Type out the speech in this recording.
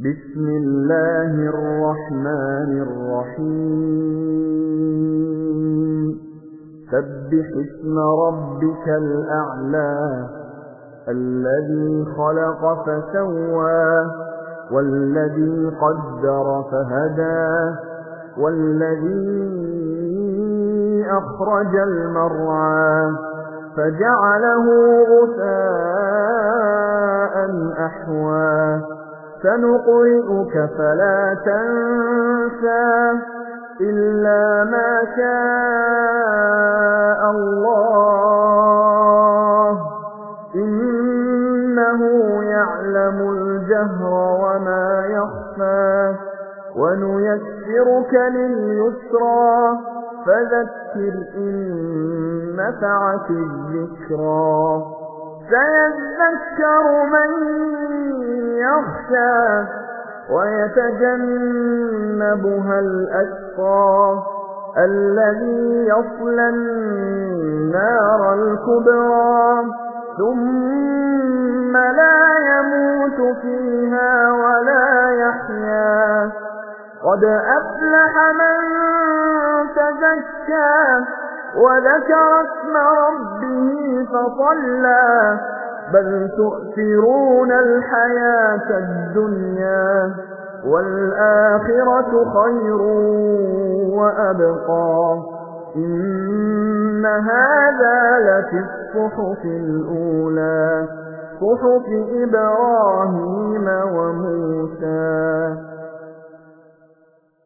بسم الله الرحمن الرحيم سبح اسم ربك الأعلى الذي خلق فسوى والذي قدر فهدى والذي أخرج المرعى فجعله غثاء أحوى سنقرئك فلا تنسى إلا ما شاء الله إنه يعلم الجهر وما يخفى ونيسرك لليسرى فذكر إن نفعت الذكرى سيذكر من يخشى ويتجنبها الأشقى الذي يصلى النار الكبرى ثم لا يموت فيها ولا يحيا قد أفلح من تزكى وذكر اسم ربه فصلى بل تؤثرون الحياة الدنيا والآخرة خير وأبقى إن هذا لفي الصحف الأولى صحف إبراهيم وموسى